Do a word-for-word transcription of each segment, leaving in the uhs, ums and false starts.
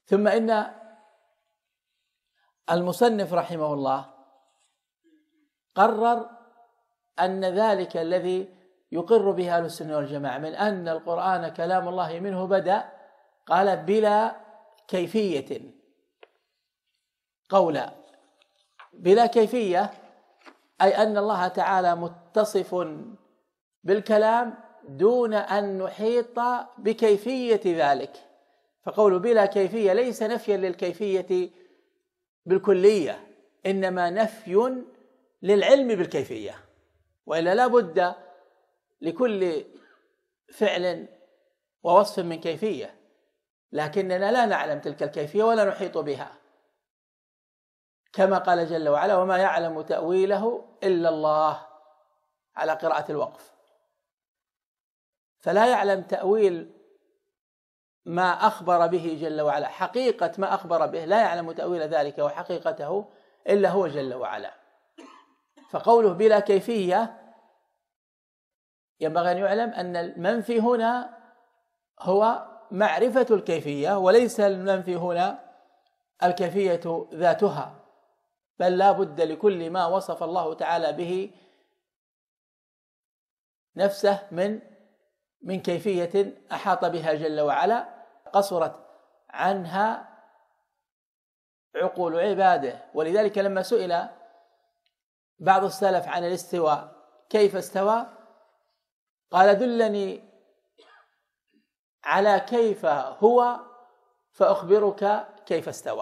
ثم إن المصنف رحمه الله قرر أن ذلك الذي يقر به أهل السنة والجماعة من أن القرآن كلام الله منه بدأ، قال بلا كيفية قولا. بلا كيفية أي أن الله تعالى متصف بالكلام دون أن نحيط بكيفية ذلك، فقول بلا كيفية ليس نفيا للكيفية بالكلية، إنما نفي للعلم بالكيفية، وإلا لا بد لكل فعل ووصف من كيفية، لكننا لا نعلم تلك الكيفية ولا نحيط بها، كما قال جل وعلا وما يعلم تأويله إلا الله على قراءة الوقف، فلا يعلم تأويل ما أخبر به جل وعلا، حقيقة ما أخبر به لا يعلم تأويل ذلك وحقيقته إلا هو جل وعلا. فقوله بلا كيفية ينبغي أن يعلم أن المنفي هنا هو معرفة الكيفية، وليس المنفي هنا الكيفية ذاتها، بل لا بد لكل ما وصف الله تعالى به نفسه من من كيفية أحاط بها جل وعلا قصرت عنها عقول عباده. ولذلك لما سئل بعض السلف عن الاستواء كيف استوى قال دلني على كيف هو فأخبرك كيف استوى،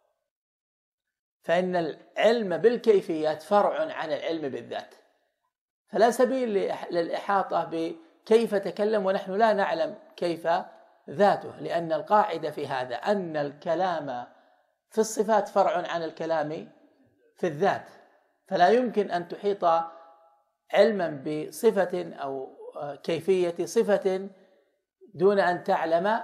فإن العلم بالكيفيات فرع عن العلم بالذات، فلا سبيل للإحاطة بكيف تكلم ونحن لا نعلم كيف ذاته، لأن القاعدة في هذا أن الكلام في الصفات فرع عن الكلام في الذات، فلا يمكن أن تحيط علما بصفة أو كيفية صفة دون أن تعلم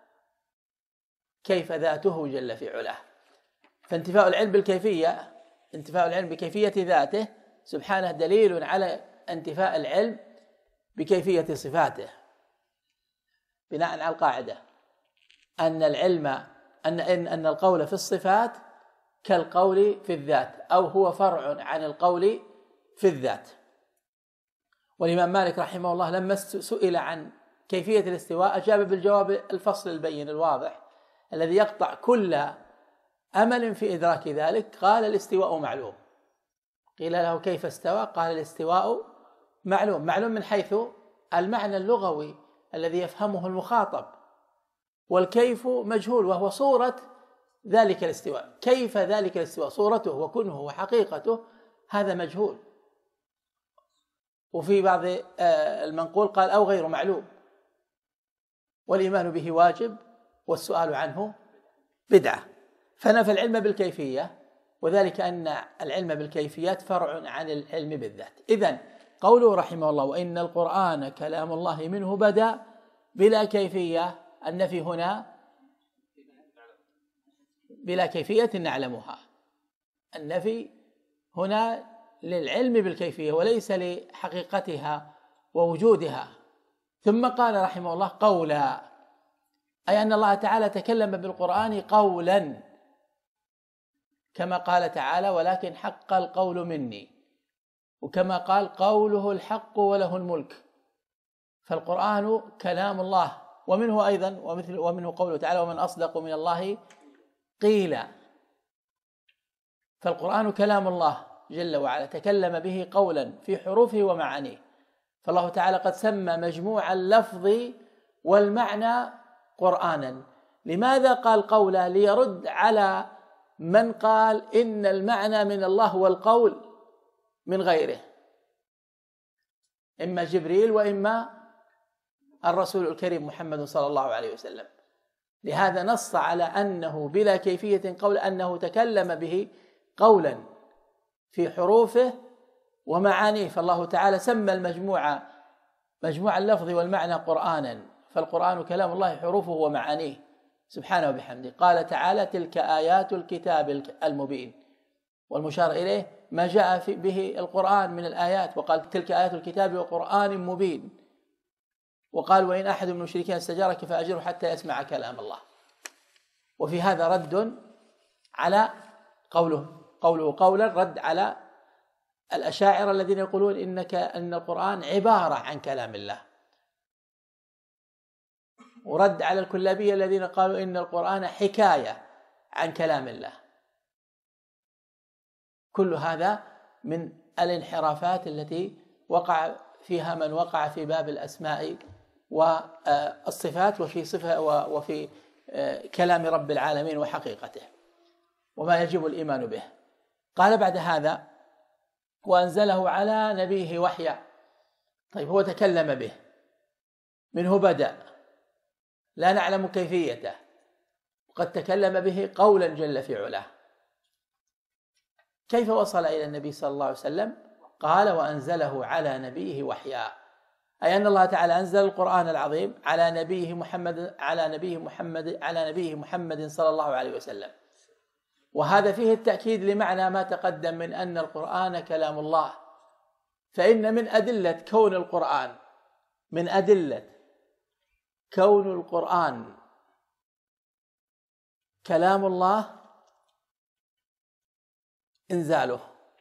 كيف ذاته جل في علاه. فانتفاء العلم بالكيفية انتفاء العلم بكيفية ذاته سبحانه دليل على انتفاء العلم بكيفية صفاته، بناء على القاعدة أن العلم أن أن القول في الصفات كالقول في الذات، أو هو فرع عن القول في الذات. والإمام مالك رحمه الله لما سئل عن كيفية الاستواء أجاب بالجواب الفصل البين الواضح الذي يقطع كل أمل في إدراك ذلك، قال الاستواء معلوم. قيل له كيف استوى؟ قال الاستواء معلوم، معلوم من حيث المعنى اللغوي الذي يفهمه المخاطب، والكيف مجهول وهو صورة ذلك الاستواء. كيف ذلك الاستواء صورته وكنه وحقيقته هذا مجهول. وفي بعض المنقول قال أو غير معلوم، والإيمان به واجب والسؤال عنه بدعة. فنفى العلم بالكيفية، وذلك أن العلم بالكيفيات فرع عن العلم بالذات. إذن قوله رحمه الله وإن القرآن كلام الله منه بدأ بلا كيفية، النفي هنا بلا كيفية نعلمها، النفي هنا للعلم بالكيفية وليس لحقيقتها ووجودها. ثم قال رحمه الله قولا، أي أن الله تعالى تكلم بالقرآن قولا، كما قال تعالى ولكن حق القول مني، وكما قال قوله الحق وله الملك. فالقرآن كلام الله، ومنه أيضا ومثل ومنه قوله تعالى ومن أصدق من الله قيلا. فالقرآن كلام الله جل وعلا تكلم به قولا في حروفه ومعانيه، فالله تعالى قد سمى مجموع اللفظ والمعنى قرآنا. لماذا قال قولا؟ ليرد على من قال إن المعنى من الله والقول من غيره، إما جبريل وإما الرسول الكريم محمد صلى الله عليه وسلم. لهذا نص على أنه بلا كيفية قول، أنه تكلم به قولا في حروفه ومعانيه، فالله تعالى سمى المجموعة مجموع اللفظ والمعنى قرآنا، فالقرآن كلام الله حروفه ومعانيه سبحانه وبحمده. قال تعالى تلك آيات الكتاب المبين، والمشار إليه ما جاء به القرآن من الآيات، وقال تلك آيات الكتاب وقرآن مبين، وقال وإن أحد من المشركين استجارك فأجره حتى يسمع كلام الله. وفي هذا رد على قوله قوله قولا رد على الأشاعرة الذين يقولون إنك أن القرآن عبارة عن كلام الله، ورد على الكلابية الذين قالوا إن القرآن حكاية عن كلام الله. كل هذا من الانحرافات التي وقع فيها من وقع في باب الأسماء والصفات وفي صفة وفي كلام رب العالمين وحقيقته وما يجب الإيمان به. قال بعد هذا: وأنزله على نبيه وحيا. طيب، هو تكلم به، منه بدأ، لا نعلم كيفيته، قد تكلم به قولا جل في علاه. كيف وصل إلى النبي صلى الله عليه وسلم؟ قال: وأنزله على نبيه وحيا، أي أن الله تعالى أنزل القرآن العظيم على نبيه محمد على نبيه محمد على نبيه محمد صلى الله عليه وسلم. وهذا فيه التأكيد لمعنى ما تقدم من أن القرآن كلام الله. فإن من أدلة كون القرآن من أدلة كون القرآن كلام الله إنزاله.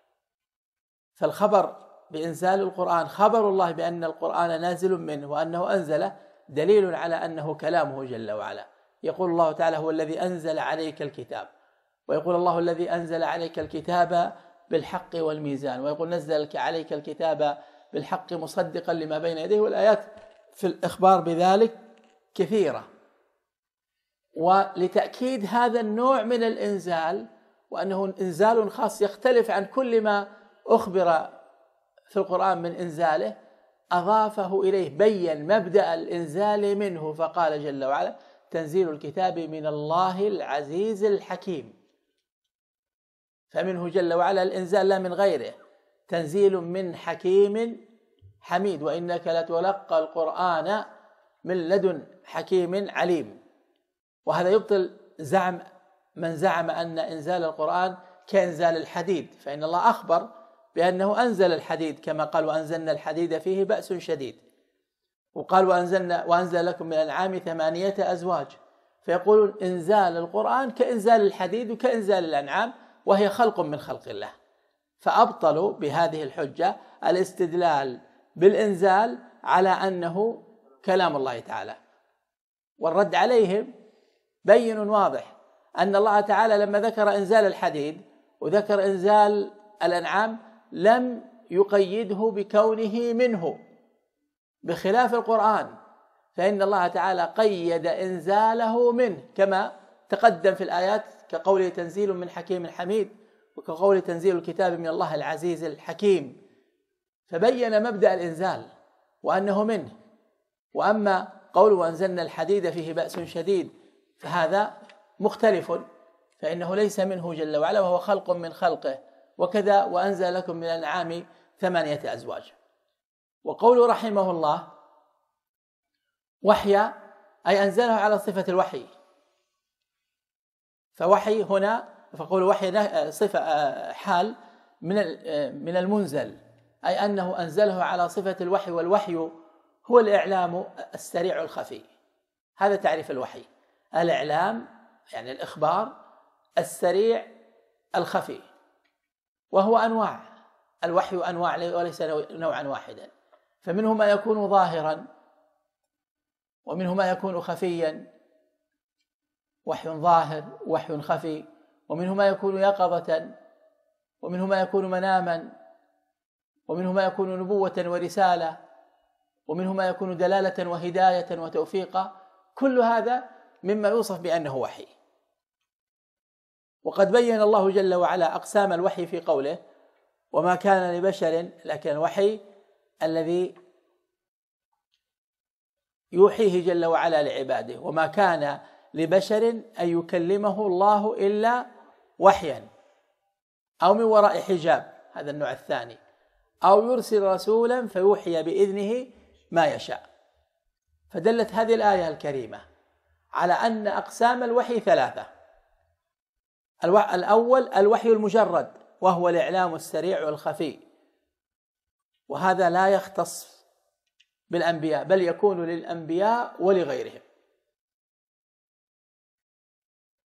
فالخبر بإنزال القرآن خبر الله بأن القرآن نازل منه وأنه أنزله دليل على أنه كلامه جل وعلا. يقول الله تعالى: هو الذي أنزل عليك الكتاب، ويقول الله: الذي أنزل عليك الكتاب بالحق والميزان، ويقول: نزل عليك الكتاب بالحق مصدقا لما بين يديه. والآيات في الإخبار بذلك كثيرة. ولتأكيد هذا النوع من الإنزال وأنه إنزال خاص يختلف عن كل ما أخبر في القرآن من إنزاله، أضافه إليه، بين مبدأ الإنزال منه فقال جل وعلا: تنزيل الكتاب من الله العزيز الحكيم. فمنه جل وعلا الإنزال لا من غيره، تنزيل من حكيم حميد، وإنك لتلقى القرآن من لدن حكيم عليم. وهذا يبطل زعم من زعم أن إنزال القرآن كإنزال الحديد، فإن الله أخبر بأنه أنزل الحديد كما قال: وأنزلنا الحديد فيه بأس شديد، وقال: وأنزلنا وأنزل لكم من الأنعام ثمانية أزواج. فيقولون إنزال القرآن كإنزال الحديد وكإنزال الأنعام، وهي خلق من خلق الله. فأبطلوا بهذه الحجة الاستدلال بالإنزال على أنه كلام الله تعالى. والرد عليهم بين واضح، أن الله تعالى لما ذكر إنزال الحديد وذكر إنزال الأنعام لم يقيده بكونه منه، بخلاف القرآن، فإن الله تعالى قيد إنزاله منه كما تقدم في الآيات، كقوله: تنزيل من حكيم حميد، وكقوله: تنزيل الكتاب من الله العزيز الحكيم. فبين مبدأ الإنزال وأنه منه. وأما قوله: وأنزلنا الحديد فيه بأس شديد، فهذا مختلف، فإنه ليس منه جل وعلا، وهو خلق من خلقه. وكذا: وأنزل لكم من الأنعام ثمانية أزواج. وقوله رحمه الله: وحيا، أي أنزله على صفة الوحي. فوحي هنا، فقول وحي صفة حال من من المنزل، أي أنه أنزله على صفة الوحي. والوحي هو الإعلام السريع الخفي. هذا تعريف الوحي: الإعلام يعني الإخبار السريع الخفي. وهو أنواع، الوحي أنواع وليس نوعا واحدا. فمنه ما يكون ظاهرا، ومنه ما يكون خفيا، وحي ظاهر وحي خفي. ومنه ما يكون يقظة، ومنه ما يكون مناما، ومنه ما يكون نبوة ورسالة، ومنه ما يكون دلالة وهداية وتوفيقا. كل هذا مما يوصف بأنه وحي. وقد بين الله جل وعلا أقسام الوحي في قوله: وما كان لبشر، لكن الوحي الذي يوحيه جل وعلا لعباده. وما كان لبشر أن يكلمه الله إلا وحيا أو من وراء حجاب، هذا النوع الثاني، أو يرسل رسولا فيوحي بإذنه ما يشاء. فدلت هذه الآية الكريمة على أن أقسام الوحي ثلاثة: الأول الوحي المجرد، وهو الإعلام السريع والخفي، وهذا لا يختص بالأنبياء، بل يكون للأنبياء ولغيرهم.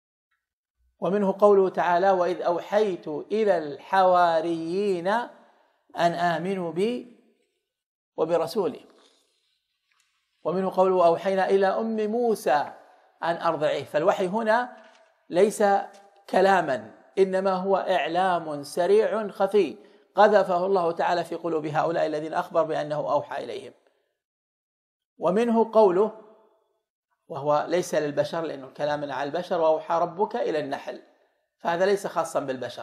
ومنه قوله تعالى: وإذ أوحيت إلى الحواريين أن آمنوا بي وبرسولي. ومنه قوله: أوحينا إلى أم موسى أن أرضعيه. فالوحي هنا ليس كلاما، إنما هو إعلام سريع خفي قذفه الله تعالى في قلوب هؤلاء الذين أخبر بأنه أوحى إليهم. ومنه قوله، وهو ليس للبشر لأنه كلام على البشر: وأوحى ربك إلى النحل، فهذا ليس خاصا بالبشر.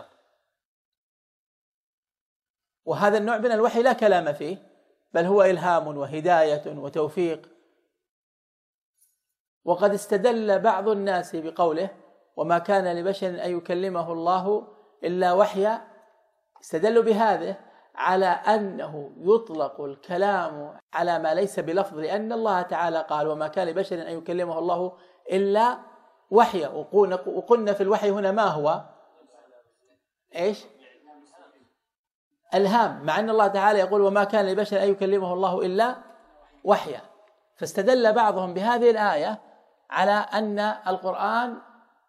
وهذا النوع من الوحي لا كلام فيه، بل هو إلهام وهداية وتوفيق. وقد استدل بعض الناس بقوله: وما كان لبشر أن يكلمه الله إلا وحيا، استدلوا بهذا على أنه يطلق الكلام على ما ليس بلفظ، لأن الله تعالى قال: وما كان لبشر أن يكلمه الله إلا وحيا. وقلنا في الوحي هنا ما هو؟ إيش؟ الهام، مع أن الله تعالى يقول: وما كان لبشر أن يكلمه الله إلا وحيا. فاستدل بعضهم بهذه الآية على أن القرآن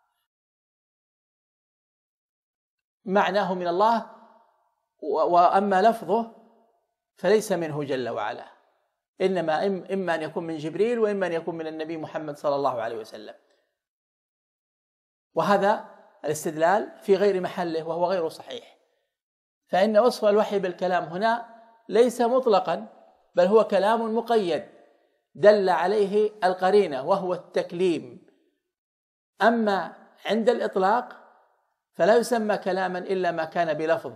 معناه من الله، وأما لفظه فليس منه جل وعلا، إنما إما أن يكون من جبريل وإما أن يكون من النبي محمد صلى الله عليه وسلم. وهذا الاستدلال في غير محله وهو غير صحيح، فإن وصف الوحي بالكلام هنا ليس مطلقا، بل هو كلام مقيد دل عليه القرينة وهو التكليم. أما عند الإطلاق فلا يسمى كلاما إلا ما كان بلفظ.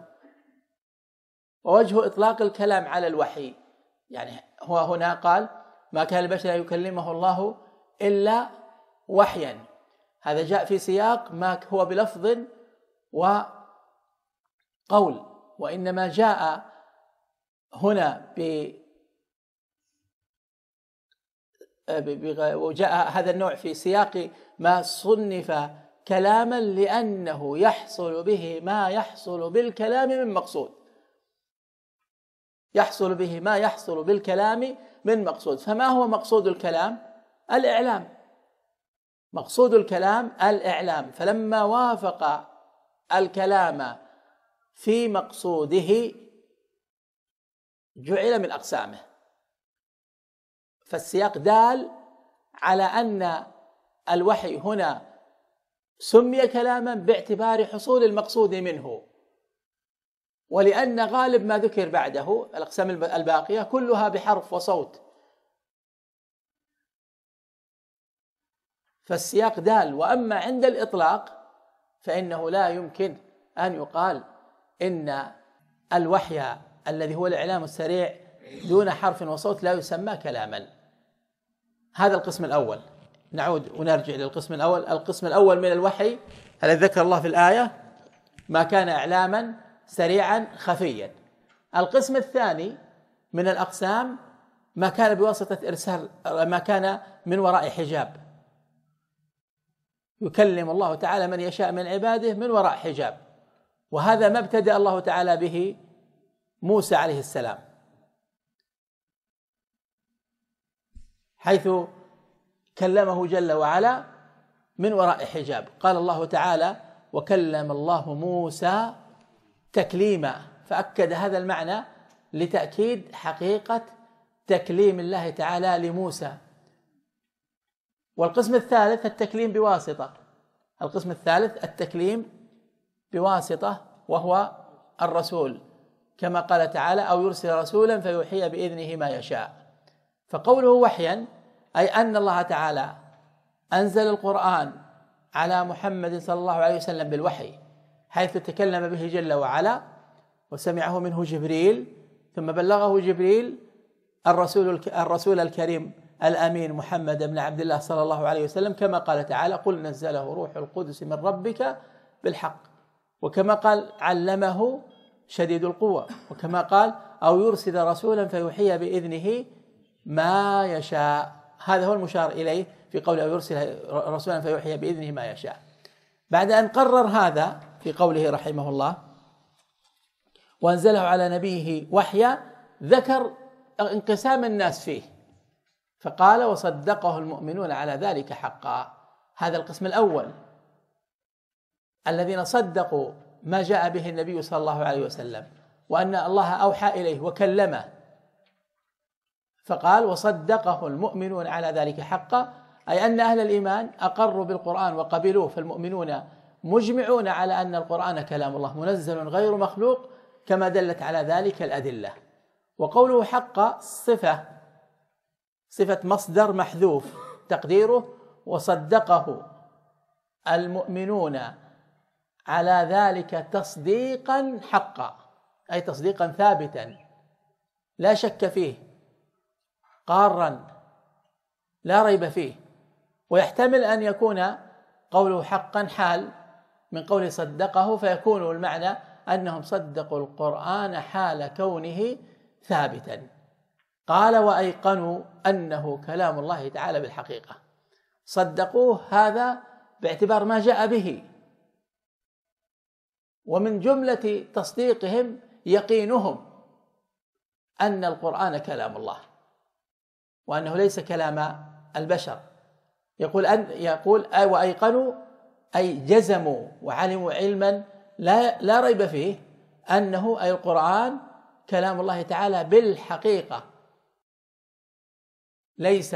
ووجه إطلاق الكلام على الوحي، يعني هو هنا قال: ما كان البشر يكلمه الله إلا وحيا، هذا جاء في سياق ما هو بلفظ وقول، وإنما جاء هنا ب وجاء هذا النوع في سياق ما صنف كلاما لأنه يحصل به ما يحصل بالكلام من مقصود، يحصل به ما يحصل بالكلام من مقصود. فما هو مقصود الكلام؟ الإعلام. مقصود الكلام الإعلام، فلما وافق الكلام في مقصوده جعل من أقسامه. فالسياق دال على أن الوحي هنا سمي كلاما باعتبار حصول المقصود منه، ولأن غالب ما ذكر بعده الأقسام الباقية كلها بحرف وصوت، فالسياق دال. وأما عند الإطلاق فإنه لا يمكن أن يقال إن الوحي الذي هو الإعلام السريع دون حرف وصوت لا يسمى كلاما. هذا القسم الأول. نعود ونرجع للقسم الأول. القسم الأول من الوحي الذي ذكر الله في الآية: ما كان إعلاما سريعا خفيا. القسم الثاني من الأقسام: ما كان بواسطة إرسال، ما كان من وراء حجاب، يكلم الله تعالى من يشاء من عباده من وراء حجاب. وهذا ما ابتدأ الله تعالى به موسى عليه السلام، حيث كلمه جل وعلا من وراء حجاب. قال الله تعالى: وكلم الله موسى تكليما، فأكد هذا المعنى لتأكيد حقيقة تكليم الله تعالى لموسى. والقسم الثالث التكليم بواسطة، القسم الثالث التكليم بواسطة وهو الرسول، كما قال تعالى: أو يرسل رسولا فيوحي بإذنه ما يشاء. فقوله وحيا أي أن الله تعالى أنزل القرآن على محمد صلى الله عليه وسلم بالوحي، حيث تكلم به جل وعلا وسمعه منه جبريل، ثم بلغه جبريل الرسول الرسول الكريم الأمين محمد بن عبد الله صلى الله عليه وسلم، كما قال تعالى: قل نزله روح القدس من ربك بالحق. وكما قال: علمه شديد القوة. وكما قال: أو يرسل رسولا فيوحي بإذنه ما يشاء. هذا هو المشار إليه في قوله: أو يرسل رسولا فيوحي بإذنه ما يشاء. بعد أن قرر هذا في قوله رحمه الله: وأنزله على نبيه وحيا، ذكر انقسام الناس فيه، فقال: وصدقه المؤمنون على ذلك حقا. هذا القسم الأول. الذين صدقوا ما جاء به النبي صلى الله عليه وسلم وأن الله أوحى إليه وكلمه، فقال وصدقه المؤمنون على ذلك حقا، أي أن أهل الإيمان أقروا بالقرآن وقبلوه، فالمؤمنون مجمعون على أن القرآن كلام الله منزل غير مخلوق كما دلت على ذلك الأدلة. وقوله حق صفة صفة مصدر محذوف تقديره وصدقه المؤمنون على ذلك تصديقا حقا، أي تصديقا ثابتا لا شك فيه قارا لا ريب فيه. ويحتمل أن يكون قوله حقا حال من قوله صدقه، فيكون المعنى أنهم صدقوا القرآن حال كونه ثابتا. قال وأيقنوا أنه كلام الله تعالى بالحقيقة، صدقوه هذا باعتبار ما جاء به، ومن جملة تصديقهم يقينهم أن القرآن كلام الله وأنه ليس كلام البشر. يقول أن يقول أي وأيقنوا أي جزموا وعلموا علما لا لا ريب فيه أنه أي القرآن كلام الله تعالى بالحقيقة، ليس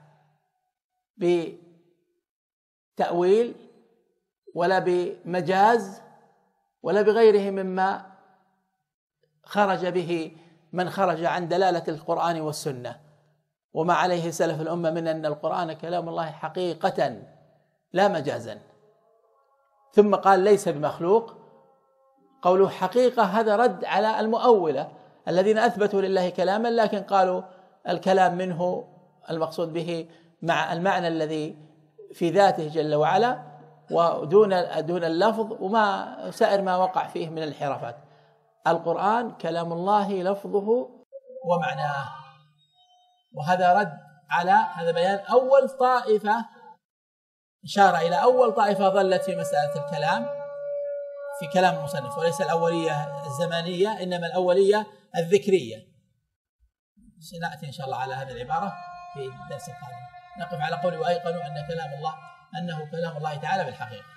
بتأويل ولا بمجاز ولا بغيره مما خرج به من خرج عن دلالة القرآن والسنة، وما عليه سلف الأمة من أن القرآن كلام الله حقيقة لا مجازا. ثم قال ليس بمخلوق، قوله حقيقة هذا رد على المؤولة الذين أثبتوا لله كلاما لكن قالوا الكلام منه المقصود به مع المعنى الذي في ذاته جل وعلا ودون دون اللفظ وما سائر ما وقع فيه من الانحرافات. القرآن كلام الله لفظه ومعناه. وهذا رد على هذا بيان أول طائفة، إشارة إلى أول طائفة ظلت في مسألة الكلام في كلام المصنف، وليس الأولية الزمانية إنما الأولية الذكرية. سنأتي إن شاء الله على هذه العبارة في الدرس القادم. نقف على قول وأيقنوا أن كلام الله أنه كلام الله تعالى بالحقيقة.